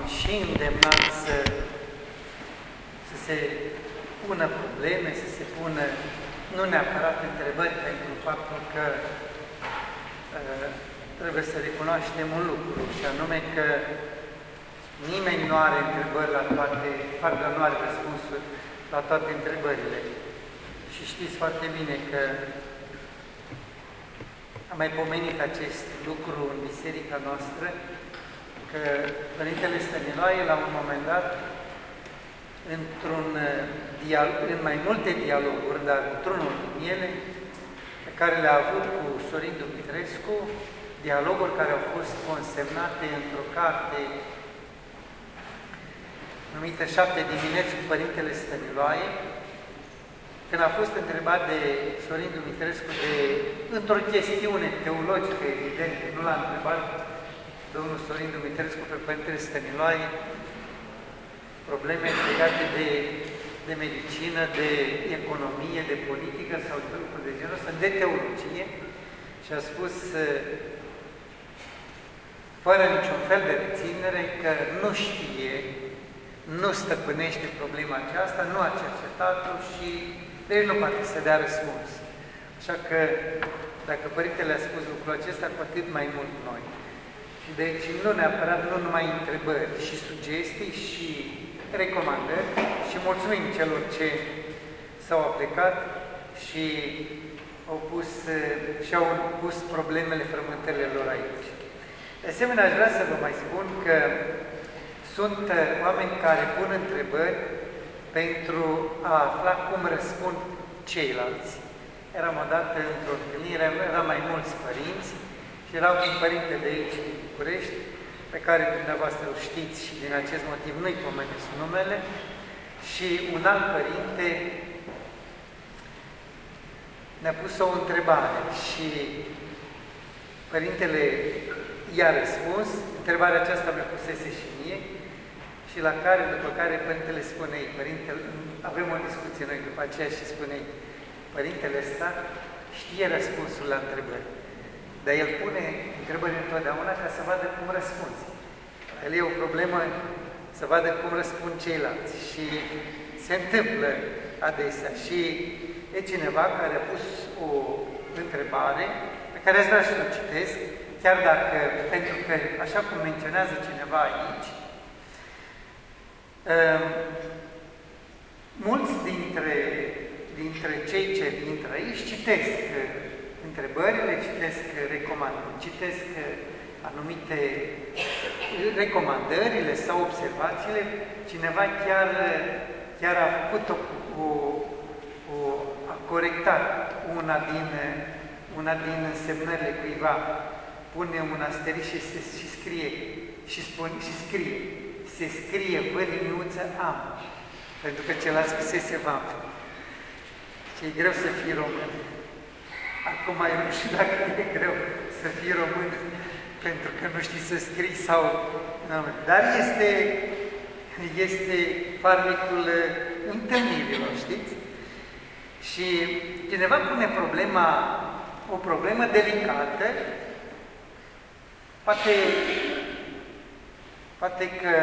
și îndemnat să se pună probleme, să se pună nu neapărat întrebări, pentru faptul că trebuie să recunoaștem un lucru, și anume că nimeni nu are întrebări la toate, parcă nu are răspunsuri la toate întrebările. Și știți foarte bine că am mai pomenit acest lucru în biserica noastră, că Părintele Stăniloae, la un moment dat, în mai multe dialoguri, dar într-unul din ele, pe care le-a avut cu Sorin Dumitrescu, dialoguri care au fost consemnate într-o carte numită 7 dimineți cu Părintele Stăniloae, când a fost întrebat de Sorin Dumitrescu într-o chestiune teologică, evident, nu l-a întrebat domnul Sorin Dumitrescu pe Părintele Stăniloae, probleme legate de medicină, de economie, de politică sau de lucruri de genul ăsta, de teologie, și a spus fără niciun fel de reținere că nu știe, nu stăpânește problema aceasta, nu a cercetat-o și deci nu poate să dea răspuns. Așa că dacă Părintele a spus lucrul acesta, cu atât mai mult noi. Și deci nu neapărat, nu numai întrebări, și sugestii și recomandări, și mulțumim celor ce s-au aplicat și și-au pus problemele, frământările lor aici. De asemenea, aș vrea să vă mai spun că sunt oameni care pun întrebări pentru a afla cum răspund ceilalți. Eram odată într-o întâlnire, eram mai mulți părinți și era un părinte de aici, din București, pe care dumneavoastră îl știți și din acest motiv nu-i pomenesc numele, și un alt părinte ne-a pus o întrebare și părintele i-a răspuns, întrebarea aceasta mi-a pusese și mie, și după care părintele spune, avem o discuție noi după aceea și spune, părintele ăsta știe răspunsul la întrebări, dar el pune întrebări întotdeauna ca să vadă cum răspunzi. El e o problemă să vadă cum răspund ceilalți și se întâmplă adesea. Și e cineva care a pus o întrebare pe care aș vrea să o citesc, chiar dacă, pentru că, așa cum menționează cineva aici, mulți dintre cei ce intră aici citesc întrebările, citesc recomandări, citesc anumite recomandările sau observațiile. Cineva chiar a făcut a corectat una din însemnările cuiva, pune un asterisk și scrie se scrie văliniuță am, pentru că celălalt scrisese vam. Și e greu să fii român. Acum eu nu știu dacă e greu să fii român pentru că nu știi să scrii sau... Dar este farmecul întâlnirilor, știți? Și cineva pune o problemă delicată, poate că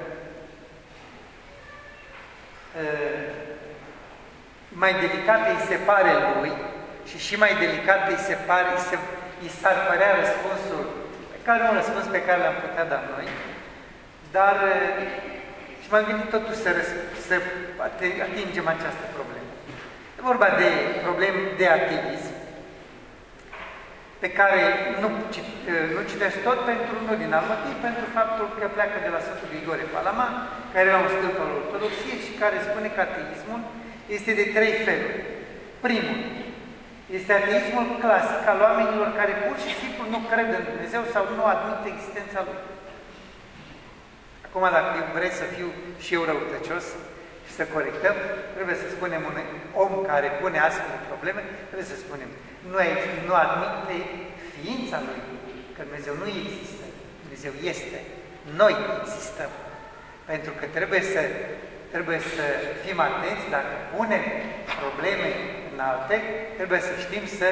mai delicat îi se pare lui și mai delicat îi s-ar părea răspunsul un răspuns pe care l-am putea da noi, dar și m-am gândit totuși să atingem această problemă. E vorba de probleme de ateism, pe care nu citesc tot pentru unul din alt motiv, pentru faptul că pleacă de la Sfântul Grigore Palama, care era un stâlp al Ortodoxiei și care spune că ateismul este de 3 feluri. Primul este ateismul clasic al oamenilor care pur și simplu nu cred în Dumnezeu sau nu admit existența Lui. Acum, dacă vreți să fiu și eu răutăcios și să corectăm, trebuie să spunem un om care pune astfel de probleme, trebuie să spunem, nu admite ființa Lui, că Dumnezeu nu există, Dumnezeu este. Noi existăm. Pentru că trebuie să fim atenți, dacă punem probleme înalte, trebuie să știm să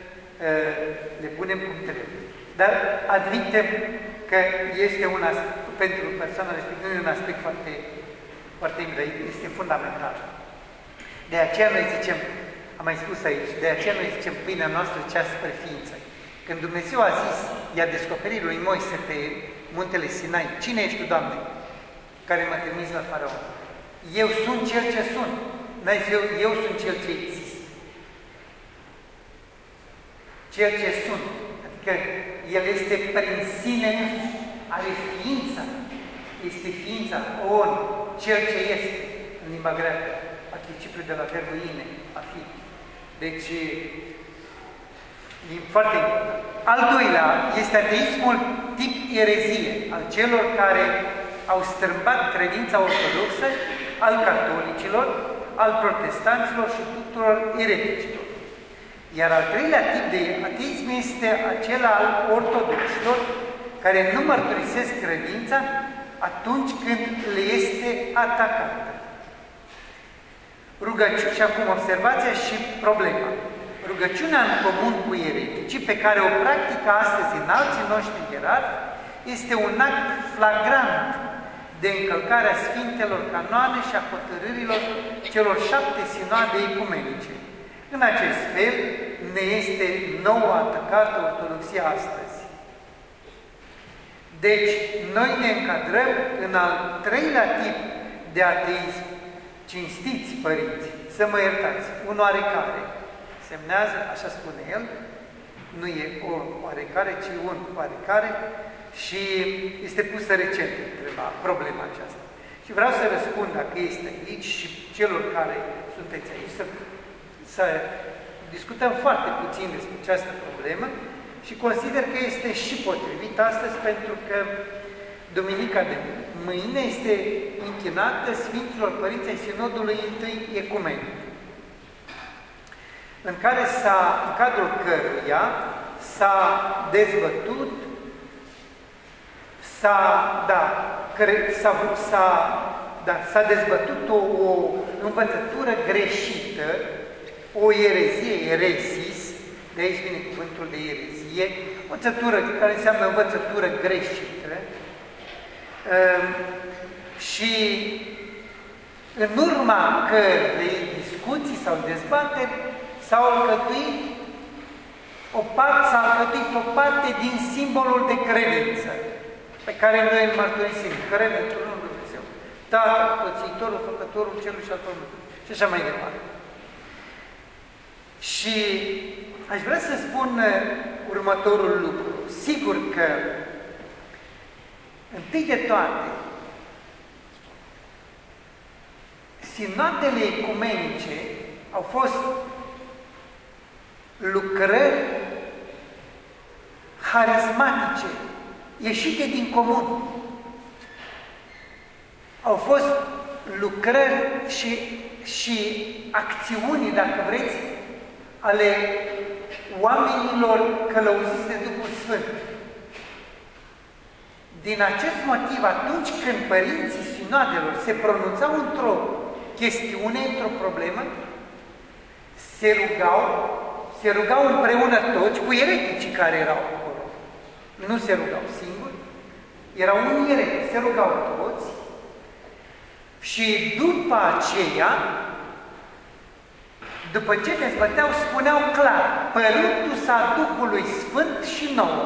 le punem cum trebuie. Dar admitem că este pentru persoana respectivă e un aspect foarte, foarte este fundamental. De aceea noi zicem, am mai spus aici, de aceea noi zicem pâinea noastră cea spre ființă. Când Dumnezeu a zis, i-a descoperit lui Moise pe muntele Sinai, cine ești tu, Doamne, care m-a trimis la Faraon? Eu sunt cel ce sunt. N-ai zis eu sunt cel ce există. Cel ce sunt. Adică El este prin sine însuși, are ființa. Este ființa, on, cel ce este, în limba greacă, participiul de la verbul ine, a fi. Deci, e foarte important. Al doilea este ateismul tip erezie, al celor care au strâmbat credința ortodoxă, al catolicilor, al protestanților și tuturor ereticilor. Iar al treilea tip de ateism este acela al ortodoxilor, care nu mărturisesc credința atunci când le este atacată. Rugăciune, și acum observația și problema. Rugăciunea în comun cu ereticii, pe care o practică astăzi înalții noștri ierarhi, este un act flagrant de încălcarea Sfintelor Canoane și a hotărârilor celor 7 sinoade ecumenice. În acest fel, ne este nouă atacată ortodoxia astăzi. Deci, noi ne încadrăm în al treilea tip de ateism. Cinstiți, părinți, să mă iertați, un oarecare, semnează, așa spune el, nu e o oarecare, ci un oarecare, și este pusă recent problema aceasta. Și vreau să răspund, dacă este aici, și celor care sunteți aici, să discutăm foarte puțin despre această problemă și consider că este și potrivit astăzi, pentru că Duminica de mâine este închinată Sfinților Părinți ai Sinodului I Ecumenic, în cadrul căruia s-a dezbătut, s-a dezbătut o învățătură greșită, o erezie, eresis, de aici vine cuvântul de erezie, o învățătură care înseamnă învățătură greșită, și în urma cărei discuții sau dezbateri s-a alcătuit o parte din simbolul de credință pe care noi îl mărturisim, credem într-un Dumnezeu, Tatăl, Pățitorul, Făcătorul Cerului și al Pământului și așa mai departe. Și aș vrea să spun următorul lucru. Sigur că întâi de toate, sinodele ecumenice au fost lucrări harismatice, ieșite din comun. Au fost lucrări și acțiuni, dacă vreți, ale oamenilor călăuziți de Duhul Sfânt. Din acest motiv, atunci când părinții sinoadelor se pronunțau într-o chestiune, într-o problemă, se rugau împreună toți cu ereticii care erau acolo. Nu se rugau singuri, erau unii eretici, se rugau toți și după aceea, după ce dezbăteau, spuneau clar, părându-se a Duhului Sfânt și nouă.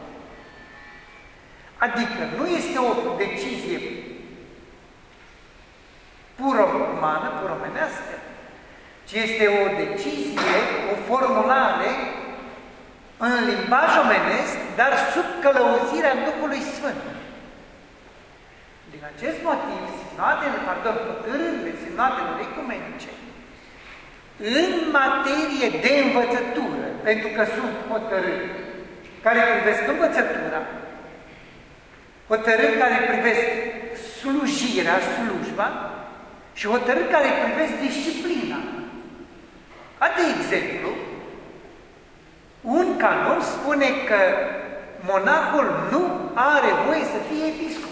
Adică nu este o decizie pură umană, pur omenească, ci este o decizie, o formulare în limbaj omenesc, dar sub călăuzirea Duhului Sfânt. Din acest motiv, hotărârile sinoadelor ecumenice, în materie de învățătură, pentru că sunt hotărâri care privesc învățătura, hotărâri care privesc slujirea, slujba, și hotărâri care privesc disciplina. De exemplu, un canon spune că monahul nu are voie să fie episcop.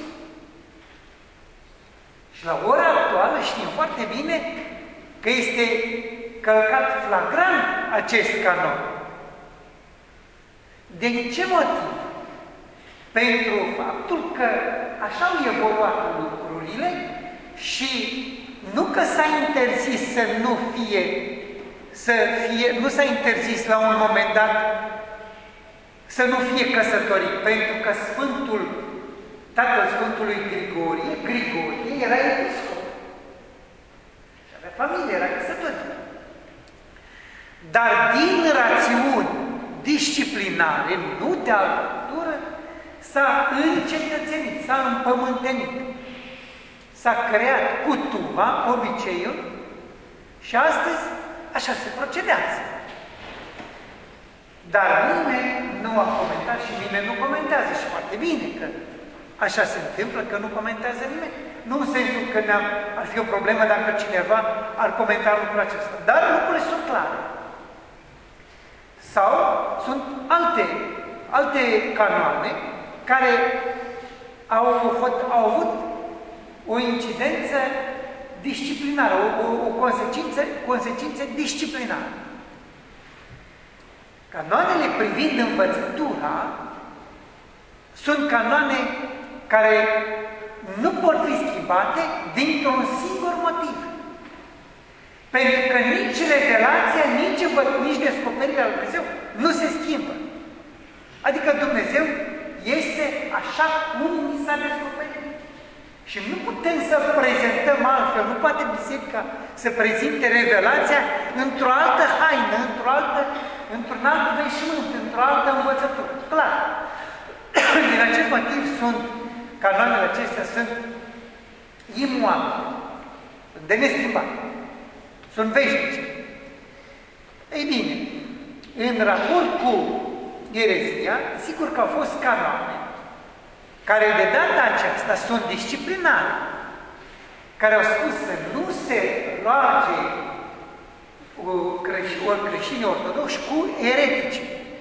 Și la ora actuală știm foarte bine că este călcat flagrant acest canon. Din ce motiv? pentru faptul că așa au evoluat lucrurile și nu că s-a interzis să nu fie, nu s-a interzis la un moment dat să nu fie căsătorit, pentru că tatăl Sfântului Grigorie era episcop. Și avea familie, era căsătorit. Dar din rațiuni disciplinare, nu de altă natură, s-a încetățenit, s-a împământenit. S-a creat cutuba, obiceiul, și astăzi așa se procedează. Dar nimeni nu a comentat și nimeni nu comentează și foarte bine că așa se întâmplă, că nu comentează nimeni. Nu în sensul că ar fi o problemă dacă cineva ar comenta lucrul acesta. Dar lucrurile sunt clare. Sau sunt alte canoane care au avut o incidență disciplinară, o consecință disciplinară. Canoanele privind învățătura sunt canoane care nu pot fi schimbate dintr-un singur motiv. Pentru că nici revelația, nici descoperirea lui Dumnezeu nu se schimbă. Adică Dumnezeu este așa cum ni s-a descoperit. Și nu putem să prezentăm altfel, nu poate biserica să prezinte revelația într-o altă haină, într-un alt veșmânt, într-o altă învățătură. Clar. Din acest motiv canoanele acestea sunt imuabile, de neschimbat, sunt veșnice. Ei bine, în raport cu erezia, sigur că au fost canoane care de data aceasta sunt disciplinare, care au spus să nu se roage creștini ortodoxi cu eretici.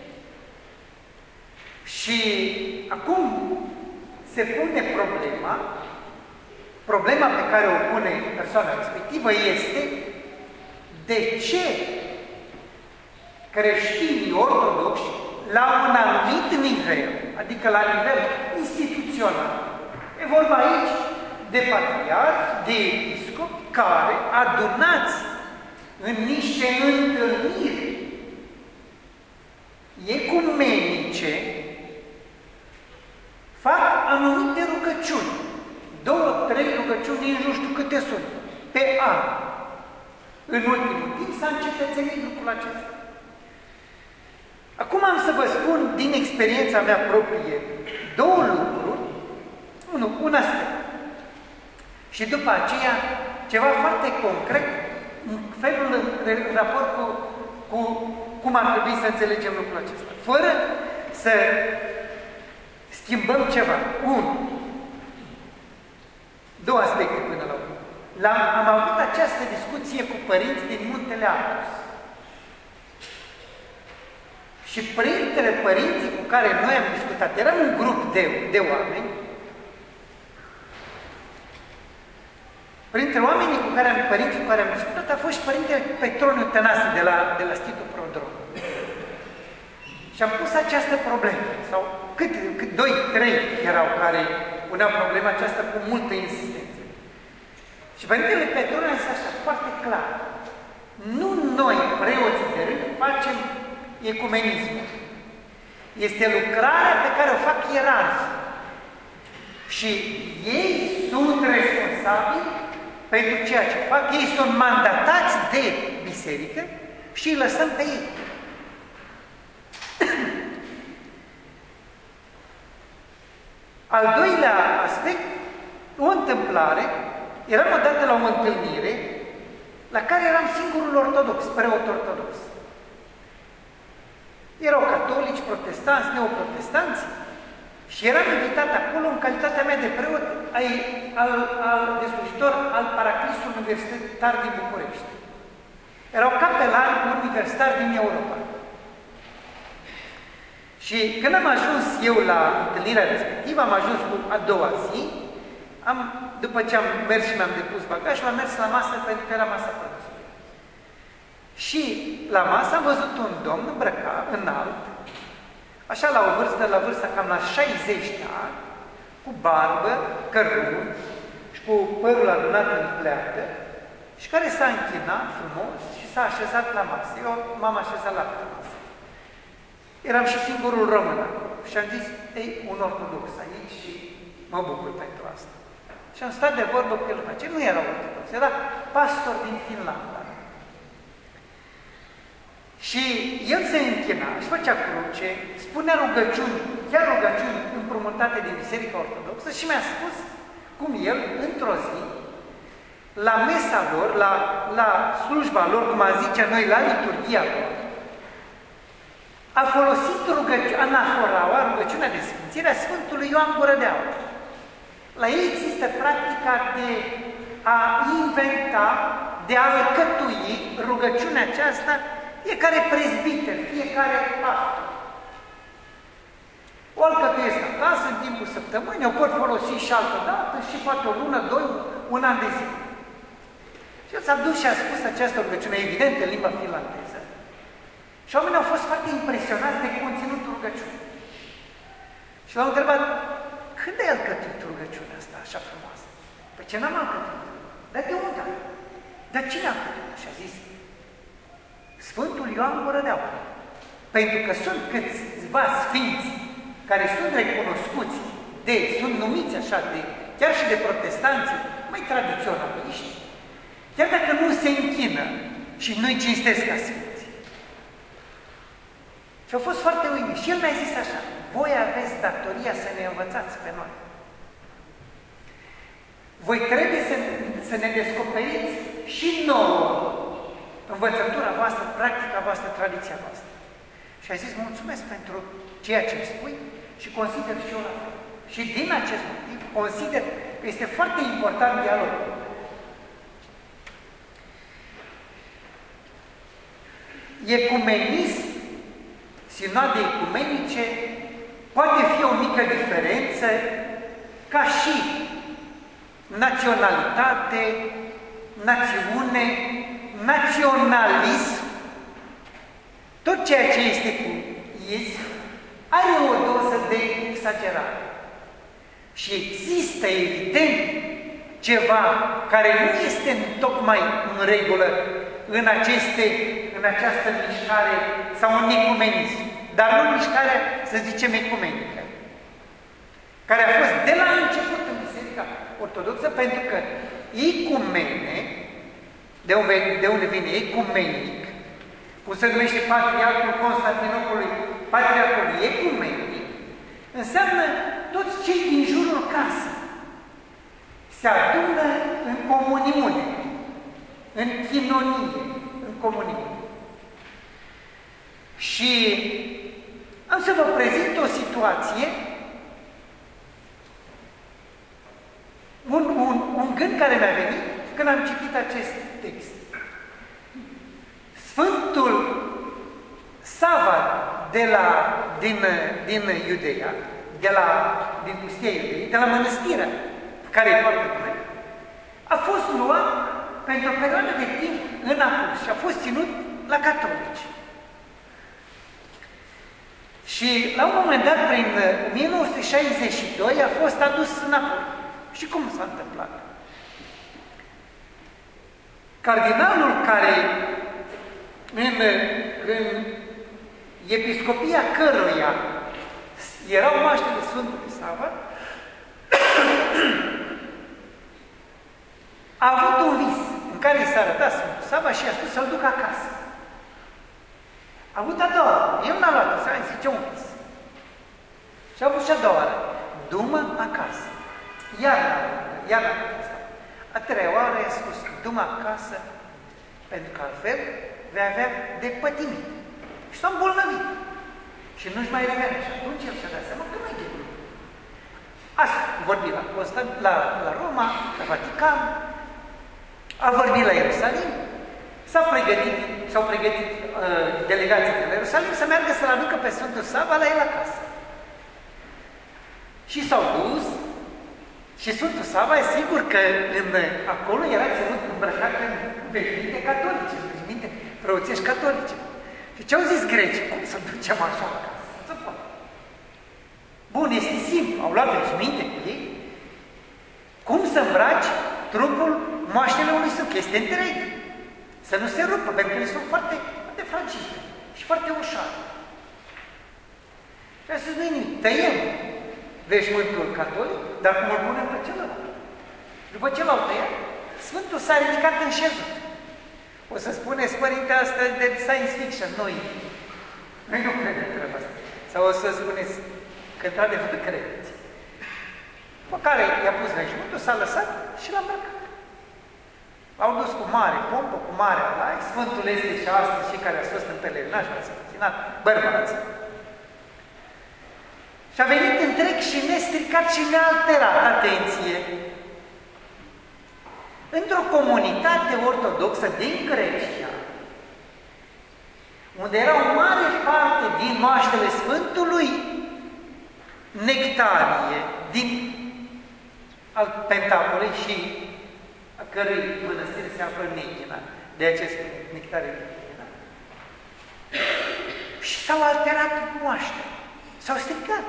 Și acum se pune problema pe care o pune persoana respectivă este de ce creștinii ortodoxi la un anumit nivel, adică la nivel instituțional, e vorba aici de patriarhi, de episcopi care, adunați în niște întâlniri ecumenice, fac anumite rugăciuni, 2-3 rugăciuni, nici nu știu câte sunt, pe an. În ultimul timp s-a încetățenit lucrul acesta. Acum am să vă spun din experiența mea proprie 2 lucruri, un aspect. Și după aceea ceva foarte concret în raport cu cum ar trebui să înțelegem lucrul acesta. Fără să schimbăm ceva. 2 aspecte până la urmă. Am avut această discuție cu părinți din Muntele Athos. Și printre părinții cu care noi am discutat, eram un grup de oameni, printre părinții cu care am discutat a fost și Părintele Petroniu Tănase de la Stitul Prodrom. Și am pus această problemă, sau 2-3 erau care puneau problema aceasta cu multă insistență. Și Părintele Petroniu a zis așa, foarte clar, nu noi, preoții de rând, facem ecumenismul. Este lucrarea pe care o fac ierarhii. Și ei sunt responsabili pentru ceea ce fac. Ei sunt mandatați de biserică și îi lăsăm pe ei. Al doilea aspect, o întâmplare, eram odată la o întâlnire la care eram singurul ortodox, preot ortodox. Erau catolici, protestanți, neoprotestanți și eram invitat acolo în calitatea mea de preot de slujitor al Paraclisului Universitar din București. Erau capelani universitari din Europa. Și când am ajuns eu la întâlnirea respectivă, am ajuns cu a doua zi, după ce am mers și mi-am depus bagajul, am mers la masă pentru că era masa prânzului. Și la masă am văzut un domn îmbrăcat, înalt, așa la vârsta cam la 60 de ani, cu barbă, căruni și cu părul adunat în pleată, și care s-a închinat frumos și s-a așezat la masă. Eu m-am așezat la masă. Eram și singurul român acolo. Și am zis, ei, un ortodox aici și mă bucur pentru asta. Și am stat de vorbă cu el după aceea. Nu era ortodox, era pastor din Finlanda. Și el se închina, își făcea cruce, spunea rugăciuni, chiar rugăciuni împrumutate din Biserica Ortodoxă și mi-a spus cum el, într-o zi, la mesa lor, la slujba lor, cum a zice noi, la liturghia lor, a folosit anaforaua, rugăciunea de sfințire a Sfântului Ioan Gură de Aur. La ei există practica de a inventa, de a alcătui rugăciunea aceasta fiecare prezbiter, fiecare pastor. O alcătuiesc acasă în timpul săptămânii, o pot folosi și altă dată și poate o lună, 2, un an de zi. Și el s-a dus și a spus această rugăciune, evident, în limba finlandeză. Și oamenii au fost foarte impresionați de conținutul rugăciunii. Și l-au întrebat, când ai alcătuit rugăciunea asta așa frumoasă? Păi ce n-am alcătuit? Dar de unde? Dar cine a alcătuit? Și a zis, Sfântul Ioan Gură de Aur. Pentru că sunt câțiva sfinți care sunt recunoscuți sunt numiți așa, chiar și de protestanții mai tradiționaliști, chiar dacă nu se închină și nu-i cinstesc ca sfinți. Și au fost foarte uimiți. Și el mi-a zis așa, voi aveți datoria să ne învățați pe noi. Voi trebuie să ne descoperiți și nouă învățătura voastră, practica voastră, tradiția voastră. Și a zis, mulțumesc pentru ceea ce îmi spui și consider și eu la fel. Și din acest motiv consider că este foarte important dialogul. Ecumenism, sinoade ecumenice, poate fi o mică diferență ca și naționalitate, națiune, naționalism, tot ceea ce este cu ism, are o doză de exagerare. Și există, evident, ceva care nu este tocmai în regulă în această mișcare sau în ecumenism, dar nu mișcarea, să zicem, ecumenică, care a fost de la început în Biserica Ortodoxă, pentru că ecumene, de unde vine ecumenic, cum se numește Patriarhul Constantinopolului, Patriarhul Ecumenic, înseamnă toți cei din jurul casei se adună în comuniune, în chinonie, în comuniune. Și am să vă prezint o situație, un gând care mi-a venit când am citit acest text. Sfântul Sava din Iudeea, din pustia Iudeii, de la mănăstirea care îi poartă nume, a fost luat pentru o perioadă de timp în apus și a fost ținut la catolici. Și la un moment dat, prin 1962, a fost adus înapoi. Și cum s-a întâmplat? Cardinalul care, în episcopia căruia erau maștele Sfântului Sava, a avut un vis în care i s-a arătat Sfântul Sava și i-a spus să-l ducă acasă. A avut a doua oară, el n-a luat-o, s-a zis, ce un vis. Și a avut și a doua oară, du-mă acasă. Iar a treia oară i-a spus, du-mă acasă, pentru că altfel vei avea de pătimit. Și s-a îmbolnăvit. Și nu-și mai revenea. Și atunci el și-a dat seama că nu-i de glumă. A vorbit la Roma, la Vatican, a vorbit la Ierusalim, s-au pregătit delegații de la Ierusalim să meargă să-l aducă pe Sfântul Sava la el acasă. Și s-au dus și Sfântul Sava, e sigur că acolo era ținut îmbrăcat în veșminte catolice, în veșminte preoțești catolice. Și ce-au zis grecii? Cum să ducem așa acasă? Nu se poate. Bun, este simplu, au luat veșminte cu ei. Cum să îmbraci trupul, moaștele unui suc? Este întreg. Să nu se rupă, pentru că ele sunt foarte, foarte fragile și foarte ușoare. Și a zis, nu-i nimic, tăiem veșmântul catolic, dar cum îl punem pe celălalt. După ce l-au tăiat, Sfântul s-a ridicat în șezut. O să spuneți, părinte, asta de science fiction. Noi nu credem treaba asta. Sau o să spuneți că într-adevăr credeți. Pe care i-a pus veșmântul, s-a lăsat și l-a îmbrăcat. L-au dus cu mare pompă, cu mare alai. Sfântul este și astăzi și care a fost în pelerinaj, v-ați imaginat, bărbați. Și a venit întreg și nestricat și nealterat, atenție, într-o comunitate ortodoxă din Grecia, unde era o mare parte din moaștele Sfântului Nectarie, al Pentapolei și a cărui mănăstire se află în Neghina, de aceea spune Nectarie din Neghina. Și s-au alterat moaștele, s-au stricat.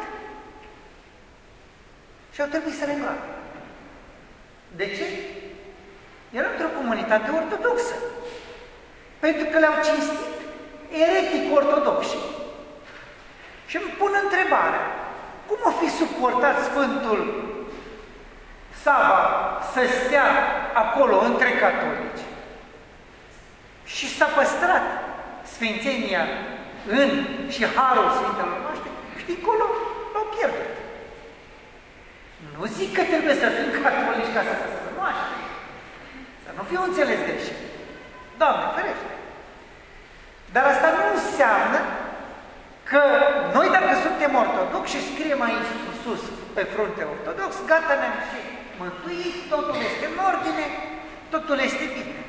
Și au trebuit să le îngroape. De ce? Era într-o comunitate ortodoxă. Pentru că le-au cinstit eretic ortodoxi. Și îmi pun întrebarea, cum a fi suportat Sfântul Sava să stea acolo între catolici și s-a păstrat sfințenia și harul Sfintelor noștri și dincolo l-au pierdut. Nu zic că trebuie să fim catolici ca să păstrăm moaște. Să nu fiu înțeles greșit. Doamne, ferește! Dar asta nu înseamnă că noi, dacă suntem ortodoxi și scriem aici sus, pe frunte ortodox, gata, ne-am și mântuit, totul este în ordine, totul este bine.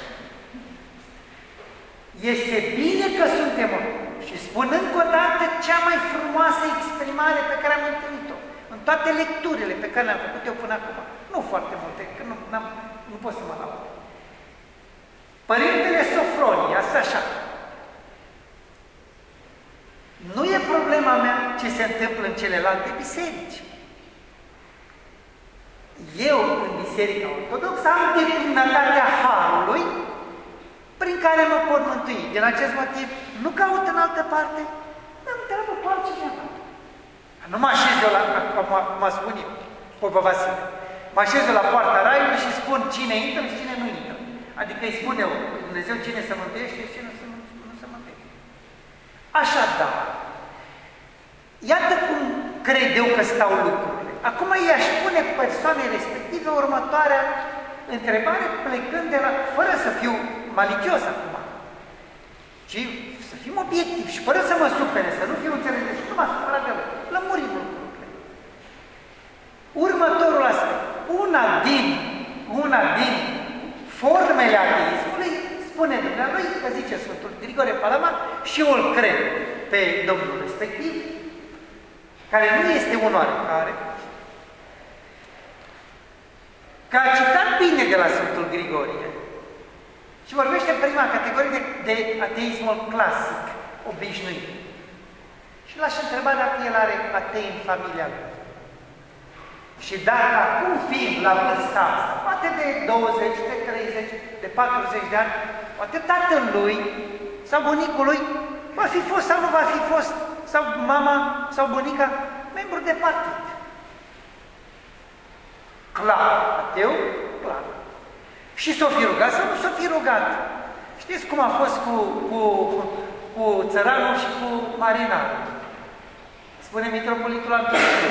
Este bine că suntem ortodoxi și spun încă o dată cea mai frumoasă exprimare pe care am întâlnit-o în toate lecturile pe care le-am făcut eu până acum. Nu foarte multe, că nu pot să mă laud. Părintele Sofronie, asta așa. Nu e problema mea ce se întâmplă în celelalte biserici. Eu, în Biserica Ortodoxă, am deplinătatea harului prin care mă pot mântui. Din acest motiv, nu caut în altă parte, dar îmi treabă cu altcineva. Nu mă așez eu la, cum spun eu, Popă Vasile, mă așez eu la poarta raiului și spun cine intră și cine nu intră. Adică îi spun eu, Dumnezeu, cine se mântuiește și cine nu se mântuiește. Așadar, iată cum cred eu că stau lucrurile. Acum i-aș pune persoanei respective următoarea întrebare, plecând de la, fără să fiu malicios acum, ci să fim obiectivi și fără să mă supere, să nu fiu înțeles, și nu m-a supărat de la, lămurim lucrurile. Următorul aspect, una din formele ateismului, spune dumnealui, că zice Sfântul Grigore Palaman, și eu îl cred pe domnul respectiv, care nu este un oarecare, că a citat bine de la Sfântul Grigorie și vorbește în prima categorie de ateismul clasic, obișnuit. Și l-aș întreba dacă el are atei în familia lui. Și dacă acum fiind la vârsta asta, poate de 20, de 30, de 40 de ani, poate tatălui sau bunicul lui va fi fost sau nu va fi fost, sau mama sau bunica, membru de partid. Clar, ateu? Clar. Și s-o fi rugat sau nu s-o fi rugat? Știți cum a fost cu țăranul și cu marinarul? Spune mitropolitul Antonie.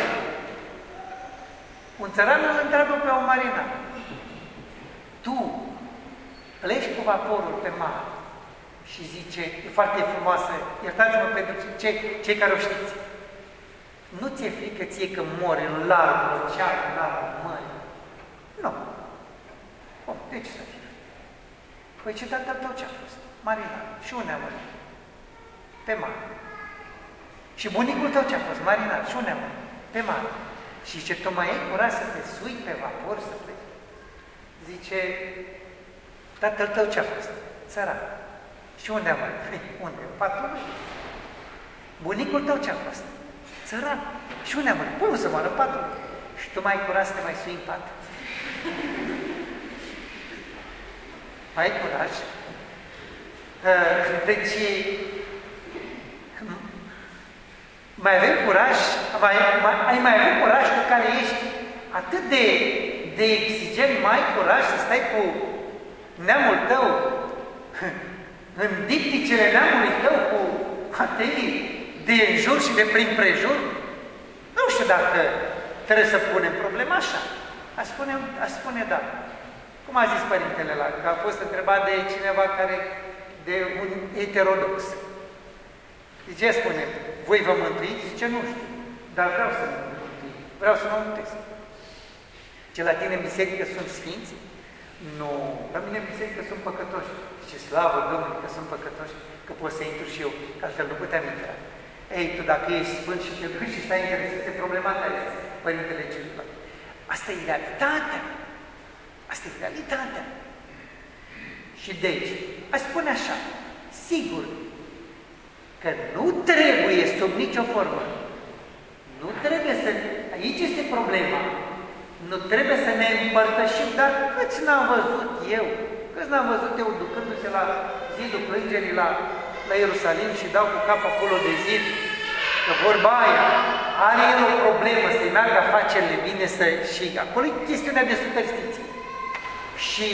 Un țăran îl întreabă pe un marinar. Tu pleci cu vaporul pe mare și zice, e foarte frumoasă, iertați-mă pentru cei care o știți. Nu ți-e frică ție că mori în largul ocean, în largul mării? Nu. Bun, de ce să fie? Păi ce tatăl tău ce-a fost? Marinar. Și unde a murit? Pe mare. Și bunicul tău ce-a fost? Marinar. Și unde a murit? Pe mare. Și zice, tu mai ai curaj să te sui pe vapor să pleci? Zice, tatăl tău ce-a fost? Țăran. Și unde a murit? Unde? Patul lui. Bunicul tău ce-a fost? Săran. Și unde am murit? Păi nu să moară în patul. Și tu mai curaj să te mai sui în pat. Mai ai curaj? Deci, mai avem curaj, ai mai avut curaj cu care ești atât de exigent, mai ai curaj să stai cu neamul tău, în dipticele neamului tău, cu ateii de în jur și de prin prejur? Nu știu dacă trebuie să punem problema așa. Aș spune da. Cum a zis părintele ăla, că a fost întrebat de cineva de un heterodox. Zice, spune, voi vă mântuiți? Zice, nu știu, dar vreau să mă mântui, vreau să mă mântuiesc. Ce la tine în biserică sunt sfinți? Nu, la mine în biserică sunt păcătoși. Zice, slavă Domnului că sunt păcătoși, că pot să intru și eu, că altfel nu puteam intra. Ei, tu dacă ești sfânt și te duci și stai interesat de problema ta, părintele celuilalt. Asta e realitatea. Asta e realitatea. Și deci, aș spune așa, sigur că nu trebuie sub nicio formă, nu trebuie să, aici este problema, nu trebuie să ne împărtășim, dar câți n-am văzut eu, câți n-am văzut eu ducându-se la zidul plângerii la Ierusalim și dau cu capul acolo de zid, că vorba aia, are el o problemă să-i meargă afacerile bine și acolo e chestiunea de superstiție. Și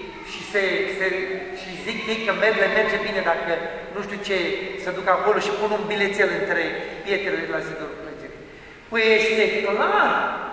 zic ei că merge bine dacă nu știu ce să duc acolo și pun un bilețel între pietrele de la zidul plângerii. Păi este clar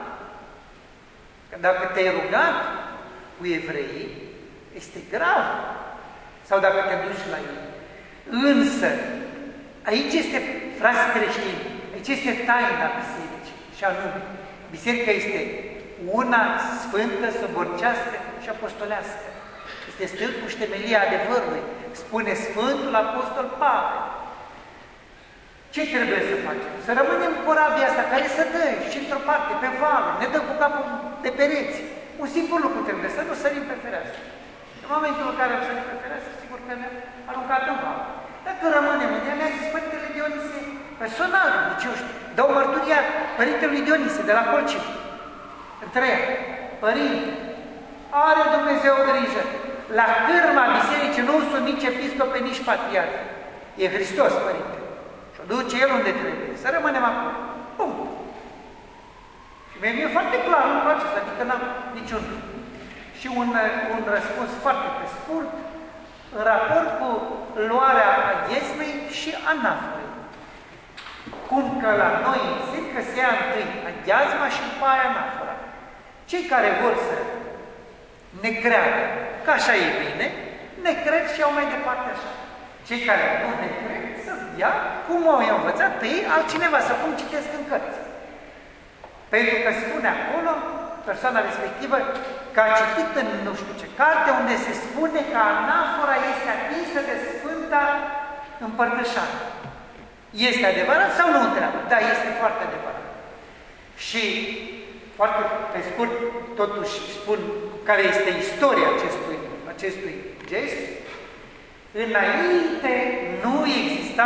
că dacă te-ai rugat cu evreii, este grav. Sau dacă te duci la ei. Însă, aici este, frați creștini, aici este taina bisericii. Și anume, biserica este una sfântă, săborcească și apostolească. Este stâlpul și temelia adevărului, spune Sfântul Apostol Pavel. Ce trebuie să facem? Să rămânem cu corabia asta care să dă și într-o parte, pe vală, ne dă cu capul de pereți. Un singur lucru trebuie, să nu sărim pe fereastră. În momentul în care am sărit pe fereastră, sigur că ne-am aruncat în vală. Dacă rămânem în ea, mi-a zis Părintele Dionise, personal, deci eu dau mărturia Părintelui Dionise de la Colcim. Întreia, Părinte, are Dumnezeu grijă. La cârma bisericii nu sunt nici episcope, nici patriarhi. E Hristos, Părinte. Și o duce El unde trebuie. Să rămânem acolo. Punct. Și mi-e foarte clar lucrul acesta, adică n-am niciun. Și un răspuns foarte pe scurt, în raport cu luarea aghiezmei și anaforei. Cum că la noi zic că se ia întâi aghiazma și după aia anafora. Cei care vor să ne creadă că așa e bine, ne cred și iau mai departe așa. Cei care nu ne cred să ia cum au învățat pe ei altcineva, sau cum citesc în cărți. Pentru că spune acolo, persoana respectivă, că a citit în nu știu ce carte, unde se spune că anafora este atinsă de Sfânta Împărtășanie. Este adevărat sau nu întreabă? Da, este foarte adevărat. Și foarte pe scurt, totuși spun care este istoria acestui gest. Înainte nu exista,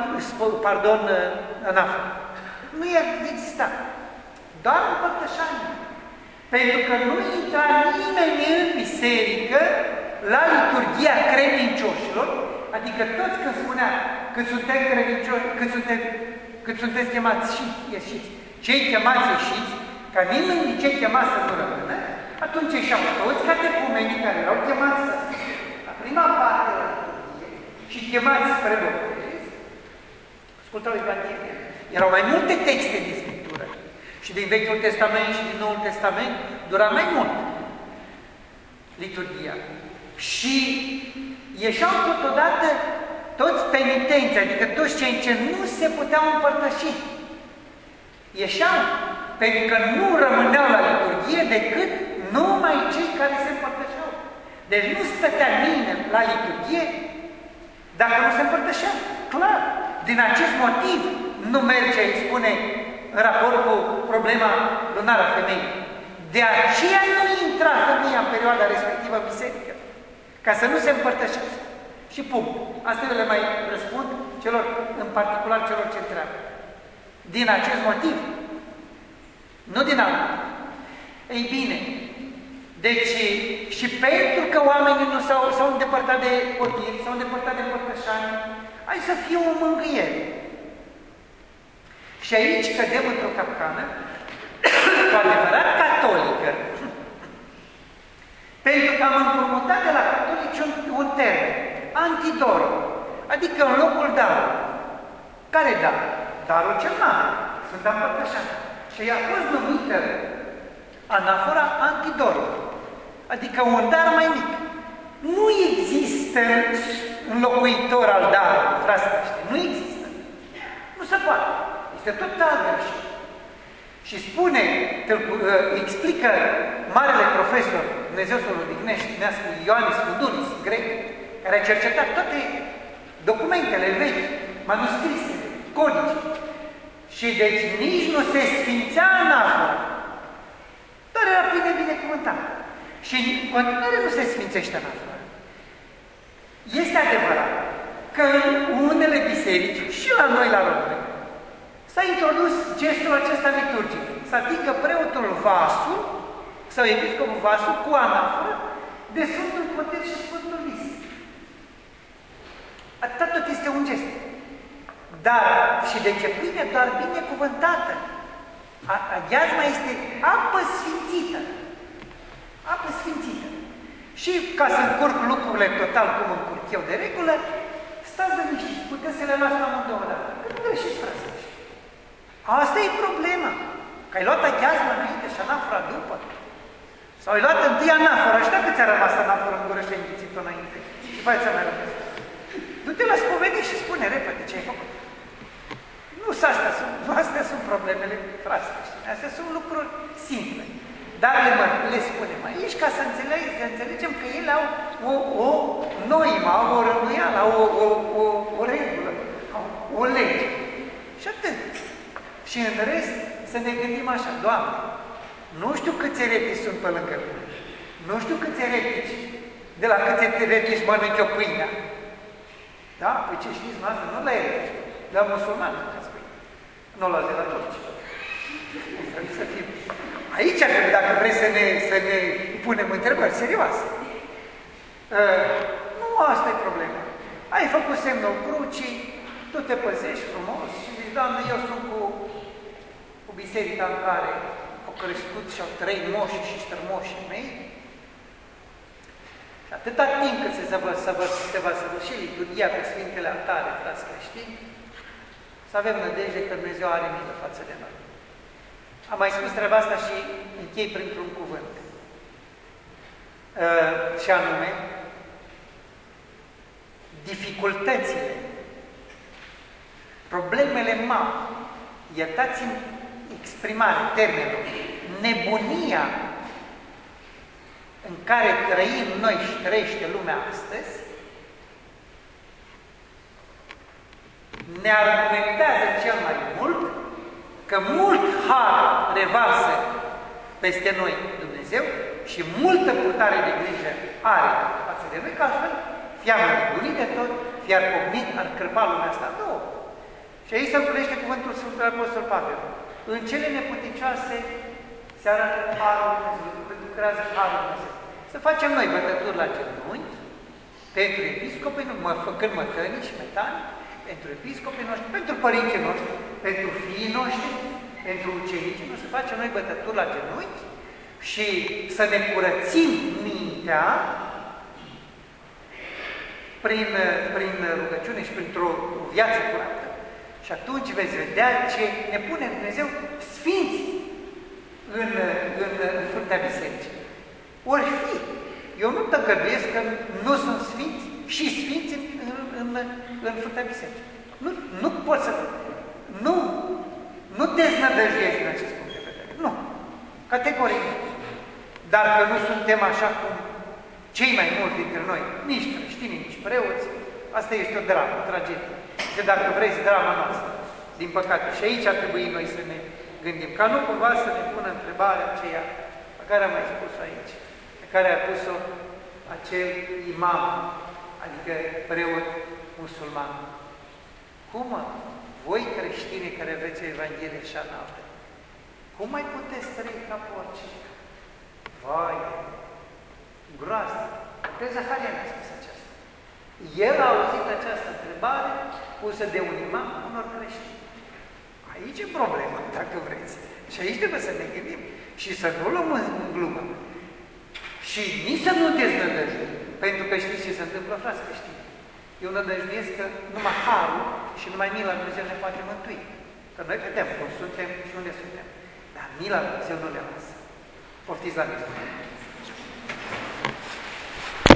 anafora. Nu exista. Doar împărtășanie. Pentru că nu intra nimeni în biserică la liturghia credincioșilor, adică toți când spunea cât suntem credincioși, cât sunteți chemați și ieșiți, cei chemați ieșiți, ca nimeni din cei chemați să nu rămână, atunci ieșeau toți catecumenii care erau chemați să la prima parte la liturghie și chemați spre botez, ascultau Evanghelia. Erau mai multe texte din Scriptură. Și din Vechiul Testament și din Noul Testament dura mai mult liturghia. Și ieșeau totodată toți penitenți, adică toți cei ce nu se puteau împărtăși. Ieșeau, pentru că nu rămâneau la liturghie decât numai cei care se împărtășeau. Deci nu stătea nimeni la liturghie dacă nu se împărtășea. Clar, din acest motiv nu merge, îi spune în raport cu problema lunară a femeii. De aceea nu intra femeia în perioada respectivă în biserică, ca să nu se împărtășească. Și punct. Asta eu le mai răspund celor, în particular celor ce întreabă. din acest motiv. Nu din alt motiv. Ei bine, deci și pentru că oamenii nu s-au îndepărtat de potiri, s-au îndepărtat de părtășani, hai să fie o mângâiere. Și aici cădem într-o capcană cu adevărat catolică, pentru că am împrumutat de la catolici un termen, antidor, adică în locul darului. Care dar? Darul cel mare, Sfânta Împărtășanie. Și ea a fost numită anafora antidorul, adică un dar mai mic. Nu există înlocuitor al darului, frații noștri, nu există. Nu se poate. Este total greșit. Și spune, explică marele profesor, Dumnezeu să-l odihnească, Ioanis Fudulis, grec, care a cercetat toate documentele vechi, manuscrise, codici. Și deci nici nu se sfințea anafora, doar era binecuvântat. Și în continuare nu se sfințește anafora. Este adevărat că în unele biserici, și la noi la România, s-a introdus gestul acesta liturgic. Să adică preotul vasul, sau episcopul vasul, cu anaforă, de Sfântul Poter și Sfântul Vis. Atâta tot este un gest. Dar și de ce pâine doar binecuvântată. Gheazma este apă sfințită. Apă sfințită. Și ca să încurc lucrurile total cum încurc eu de regulă, stați liniștiți, puteți să le luați la amândouă dată. Că nu greșiți, frate. Asta e problema. Că ai luat gheazma înainte și anafora după. Sau ai luat întâi anafora și dacă ți-a rămas anafora în gură și ai înghițit-o înainte, și după aia ți-a mai rămas. Du-te la spovedie și spune repede ce ai făcut. Nu astea sunt problemele, fraților. Astea sunt lucruri simple. Dar le spunem aici ca să înțelegem că ele au o noimă, au o rânduială, au o regulă, au o lege. Și atât. Și în rest să ne gândim așa, Doamne, nu știu câți eretici sunt pe lângă mine, nu știu câți eretici, de la câți eretici mănânc eu pâinea. Da? Păi ce știți noastră? Nu la eretici, la musulmani mâncați pâine. Nu luați de la turci. Să fim. Aici, dacă vrei să ne punem întrebări serioase. Nu asta e problema. Ai făcut semnul crucii, tu te păzești frumos și zici, Doamne, eu sunt cu biserica în care au crescut și au trăit moșii și strămoșii mei. Și atâta timp cât se va săvârși liturghia pe Sfintele Altare, frați creștini, să avem nădejde că Dumnezeu are milă față de noi. Am mai spus treaba asta și închei printr-un cuvânt. Și anume, dificultățile, problemele mari, iertați-mi exprimare, termenul, nebunia în care trăim noi și trăiește lumea astăzi, ne argumentează cel mai mult că mult har revarsă peste noi Dumnezeu și multă purtare de grijă are față de noi, că altfel fie-am nebunit de tot, fie-ar pognit, ar crăpa lumea asta. Nu. Și aici se împlinește cuvântul Sfântului Apostol Pavel. În cele neputincioase se arată harul Dumnezeu, lucrează harul Dumnezeu. Să facem noi bătături la genunchi, pentru episcopii, făcând mătănii și metani, pentru episcopii noștri, pentru părinții noștri, pentru fiii noștri, pentru ucenicii noștri, să facem noi bătături la genunchi și să ne curățim mintea prin rugăciune și printr-o viață curată. Și atunci veți vedea ce ne pune Dumnezeu sfinți în fruntea bisericii. Ori fi, eu nu tăgăduiesc că nu sunt sfinți și sfinți în fruntea bisericii. Nu pot să... Nu deznădăjduiesc în acest punct de vedere. Nu. Categoric. Dar că nu suntem așa cum cei mai mulți dintre noi, nici creștini, nici preoți, asta este o dramă, o tragedie. Că dacă vreți, drama noastră, din păcate. Și aici ar trebui noi să ne gândim. Ca nu cumva să ne pună întrebarea aceea pe care am mai spus-o aici, pe care a pus-o acel imam, adică preot musulman. Cum voi creștini care vreți o Evanghelie așa înaltă, cum mai puteți trăi ca porci? Vai, groaznic. Pe Zaharia mi-a spus aceasta. El a auzit această întrebare pusă de un imam unor creștini. Aici e problema, dacă vreți. Și aici trebuie să ne gândim și să nu luăm în glumă. Și nici să nu deznădăjduim, pentru că știți ce se întâmplă, frați creștini. Eu nădăjduiesc că numai harul și numai mila lui Dumnezeu ne poate mântui. Că noi vedem cum suntem și unde suntem. Dar mila lui Dumnezeu nu ne lasă. Poftiți la mine.